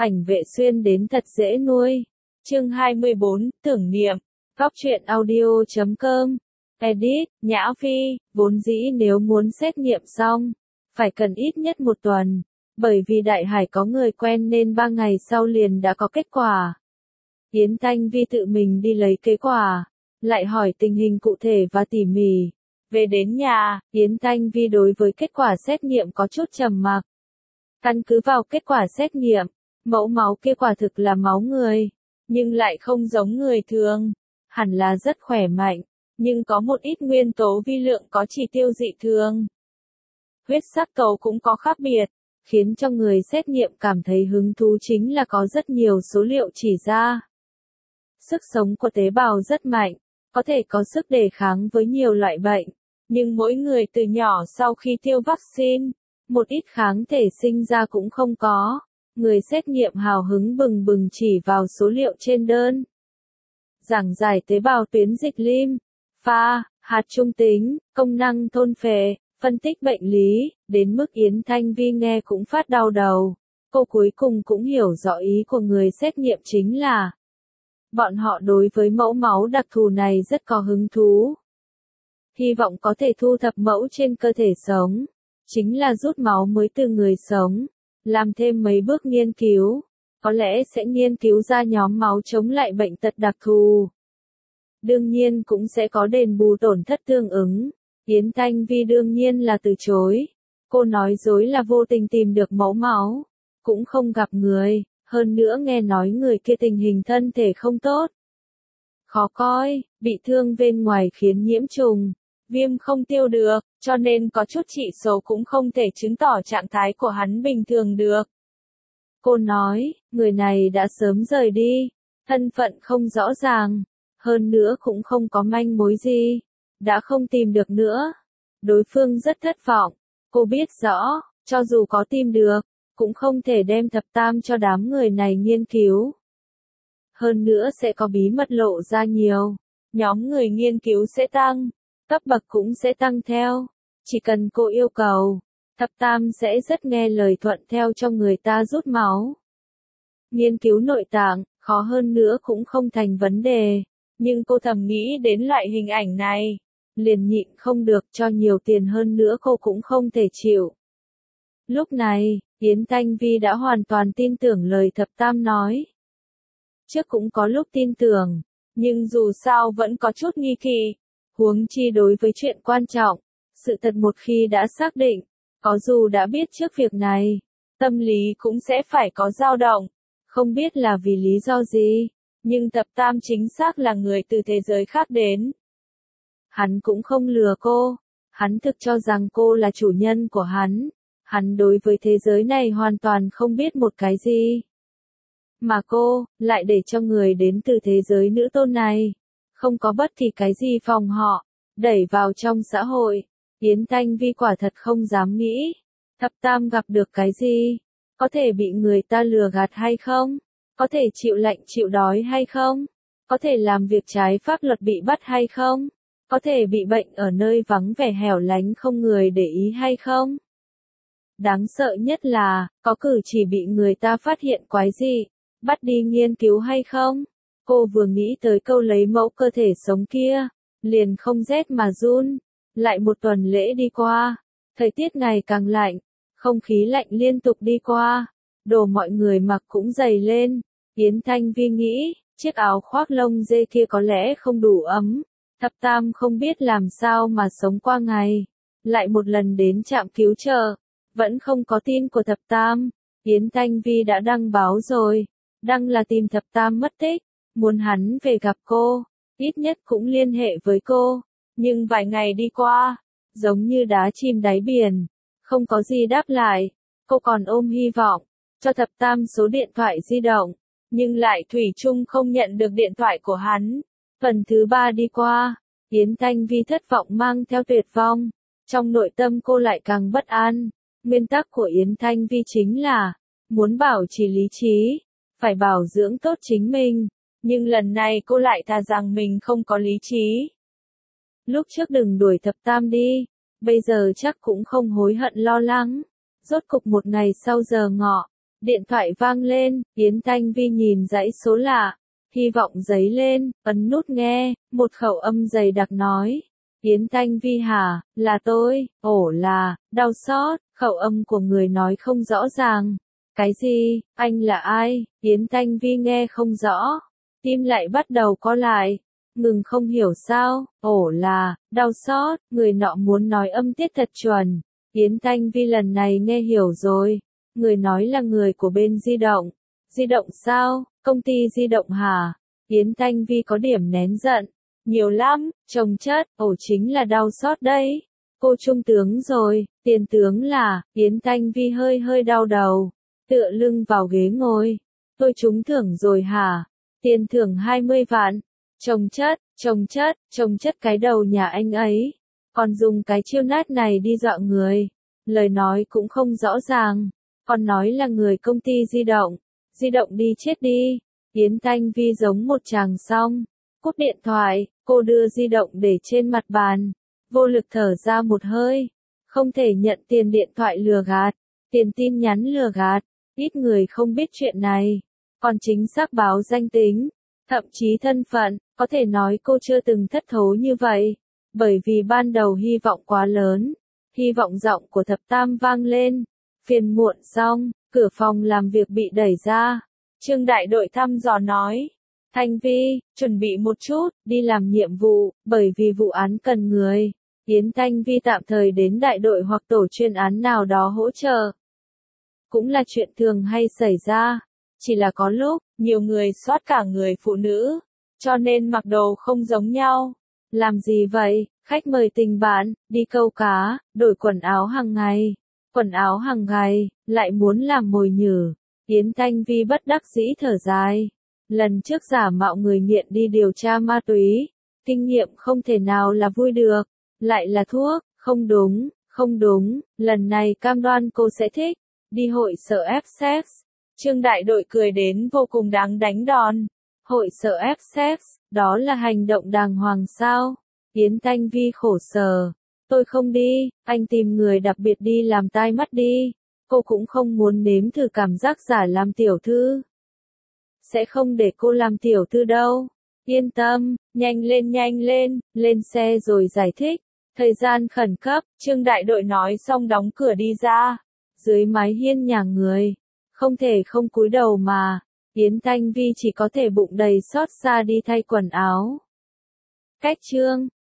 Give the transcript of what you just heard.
Ảnh vệ xuyên đến thật dễ nuôi. Chương 24, tưởng niệm. Góc truyện audio.com. Edit, Nhã Phi, vốn dĩ nếu muốn xét nghiệm xong, phải cần ít nhất 1 tuần. Bởi vì Đại Hải có người quen nên 3 ngày sau liền đã có kết quả. Yến Thanh Vi tự mình đi lấy kết quả, lại hỏi tình hình cụ thể và tỉ mỉ. Về đến nhà, Yến Thanh Vi đối với kết quả xét nghiệm có chút trầm mặc. Căn cứ vào kết quả xét nghiệm, mẫu máu kia quả thực là máu người, nhưng lại không giống người thường. Hẳn là rất khỏe mạnh, nhưng có một ít nguyên tố vi lượng có chỉ tiêu dị thường. Huyết sắc tố cũng có khác biệt, khiến cho người xét nghiệm cảm thấy hứng thú chính là có rất nhiều số liệu chỉ ra. Sức sống của tế bào rất mạnh, có thể có sức đề kháng với nhiều loại bệnh, nhưng mỗi người từ nhỏ sau khi tiêm vaccine, một ít kháng thể sinh ra cũng không có. Người xét nghiệm hào hứng bừng bừng chỉ vào số liệu trên đơn. Giảng giải tế bào tuyến dịch lim, pha, hạt trung tính, công năng thôn phệ, phân tích bệnh lý, đến mức Yến Thanh Vi nghe cũng phát đau đầu. Cô cuối cùng cũng hiểu rõ ý của người xét nghiệm chính là bọn họ đối với mẫu máu đặc thù này rất có hứng thú. Hy vọng có thể thu thập mẫu trên cơ thể sống, chính là rút máu mới từ người sống, làm thêm mấy bước nghiên cứu, có lẽ sẽ nghiên cứu ra nhóm máu chống lại bệnh tật đặc thù. Đương nhiên cũng sẽ có đền bù tổn thất tương ứng. Yến Thanh Vi đương nhiên là từ chối. Cô nói dối là vô tình tìm được mẫu máu, cũng không gặp người, hơn nữa nghe nói người kia tình hình thân thể không tốt. Khó coi, bị thương bên ngoài khiến nhiễm trùng, viêm không tiêu được, cho nên có chút chỉ số cũng không thể chứng tỏ trạng thái của hắn bình thường được. Cô nói, người này đã sớm rời đi, thân phận không rõ ràng, hơn nữa cũng không có manh mối gì, đã không tìm được nữa. Đối phương rất thất vọng, cô biết rõ, cho dù có tìm được, cũng không thể đem thập tam cho đám người này nghiên cứu. Hơn nữa sẽ có bí mật lộ ra nhiều, nhóm người nghiên cứu sẽ tăng, cấp bậc cũng sẽ tăng theo. Chỉ cần cô yêu cầu, thập tam sẽ rất nghe lời thuận theo cho người ta rút máu. Nghiên cứu nội tạng, khó hơn nữa cũng không thành vấn đề, nhưng cô thầm nghĩ đến loại hình ảnh này, liền nhịn không được, cho nhiều tiền hơn nữa cô cũng không thể chịu. Lúc này, Yến Thanh Vi đã hoàn toàn tin tưởng lời thập tam nói. Trước cũng có lúc tin tưởng, nhưng dù sao vẫn có chút nghi kỳ, huống chi đối với chuyện quan trọng, sự thật một khi đã xác định, có dù đã biết trước việc này, tâm lý cũng sẽ phải có dao động, không biết là vì lý do gì, nhưng thập tam chính xác là người từ thế giới khác đến. Hắn cũng không lừa cô, hắn thực cho rằng cô là chủ nhân của hắn đối với thế giới này hoàn toàn không biết một cái gì. Mà cô, lại để cho người đến từ thế giới nữ tôn này, không có bất kỳ cái gì phòng họ, đẩy vào trong xã hội. Yến Thanh Vi quả thật không dám nghĩ, thập tam gặp được cái gì, có thể bị người ta lừa gạt hay không, có thể chịu lạnh chịu đói hay không, có thể làm việc trái pháp luật bị bắt hay không, có thể bị bệnh ở nơi vắng vẻ hẻo lánh không người để ý hay không. Đáng sợ nhất là, có cử chỉ bị người ta phát hiện quái dị, bắt đi nghiên cứu hay không. Cô vừa nghĩ tới câu lấy mẫu cơ thể sống kia, liền không rét mà run. Lại 1 tuần lễ đi qua, thời tiết ngày càng lạnh, không khí lạnh liên tục đi qua, đồ mọi người mặc cũng dày lên. Yến Thanh Vi nghĩ, chiếc áo khoác lông dê kia có lẽ không đủ ấm, thập tam không biết làm sao mà sống qua ngày. Lại một lần đến trạm cứu trợ, vẫn không có tin của thập tam. Yến Thanh Vi đã đăng báo rồi, đăng là tìm thập tam mất tích, muốn hắn về gặp cô, ít nhất cũng liên hệ với cô. Nhưng vài ngày đi qua, giống như đá chìm đáy biển, không có gì đáp lại. Cô còn ôm hy vọng, cho thập tam số điện thoại di động, nhưng lại thủy chung không nhận được điện thoại của hắn. Tuần thứ 3 đi qua, Yến Thanh Vi thất vọng mang theo tuyệt vọng. Trong nội tâm cô lại càng bất an. Nguyên tắc của Yến Thanh Vi chính là, muốn bảo trì lý trí, phải bảo dưỡng tốt chính mình. Nhưng lần này cô lại thà rằng mình không có lý trí. Lúc trước đừng đuổi thập tam đi, bây giờ chắc cũng không hối hận lo lắng. Rốt cục một ngày sau giờ ngọ, Điện thoại vang lên, Yến Thanh Vi nhìn dãy số lạ, hy vọng giấy lên, ấn nút nghe, một khẩu âm dày đặc nói. Yến Thanh Vi hả, là tôi, ổ là, đau xót, khẩu âm của người nói không rõ ràng. Cái gì, anh là ai, Yến Thanh Vi nghe không rõ, tim lại bắt đầu co lại, ngừng không hiểu sao, ổ là, đau xót, người nọ muốn nói âm tiết thật chuẩn. Yến Thanh Vi lần này nghe hiểu rồi, người nói là người của bên di động sao, công ty di động hả? Yến Thanh Vi có điểm nén giận, nhiều lắm, chồng chất, ổ chính là đau xót đấy. Cô trung tướng rồi, tiền tướng là, Yến Thanh Vi hơi hơi đau đầu, tựa lưng vào ghế ngồi. Tôi trúng thưởng rồi hả? Tiền thưởng 20 vạn. Chồng chất cái đầu nhà anh ấy. Còn dùng cái chiêu nát này đi dọa người. Lời nói cũng không rõ ràng. Còn nói là người công ty di động đi chết đi. Yến Thanh Vi giống một chàng xong. Cúp điện thoại, cô đưa di động để trên mặt bàn. Vô lực thở ra một hơi. Không thể nhận tiền điện thoại lừa gạt. Tiền tin nhắn lừa gạt. Ít người không biết chuyện này. Còn chính xác báo danh tính. Thậm chí thân phận, có thể nói cô chưa từng thất thố như vậy. Bởi vì ban đầu hy vọng quá lớn. Hy vọng giọng của thập tam vang lên. Phiền muộn xong, cửa phòng làm việc bị đẩy ra. Trương đại đội thăm dò nói. Thanh Vi, chuẩn bị một chút, đi làm nhiệm vụ, bởi vì vụ án cần người. Yến Thanh Vi tạm thời đến đại đội hoặc tổ chuyên án nào đó hỗ trợ. Cũng là chuyện thường hay xảy ra. Chỉ là có lúc, nhiều người soát cả người phụ nữ, cho nên mặc đồ không giống nhau. Làm gì vậy, khách mời tình bạn, đi câu cá, đổi quần áo hàng ngày. Quần áo hàng ngày, lại muốn làm mồi nhử. Yến Thanh Vi bất đắc dĩ thở dài. Lần trước giả mạo người nghiện đi điều tra ma túy. Kinh nghiệm không thể nào là vui được. Lại là thuốc, không đúng, lần này cam đoan cô sẽ thích. Đi hội sở F-Sex. Trương đại đội cười đến vô cùng đáng đánh đòn. Hội sở F-Sex, đó là hành động đàng hoàng sao? Yến Thanh Vi khổ sở. Tôi không đi, anh tìm người đặc biệt đi làm tai mắt đi. Cô cũng không muốn nếm thử cảm giác giả làm tiểu thư. Sẽ không để cô làm tiểu thư đâu. Yên tâm, nhanh lên, lên xe rồi giải thích. Thời gian khẩn cấp, Trương đại đội nói xong đóng cửa đi ra. Dưới mái hiên nhà người. Không thể không cúi đầu mà. Yến Thanh Vi chỉ có thể bụng đầy xót xa đi thay quần áo. Cách chương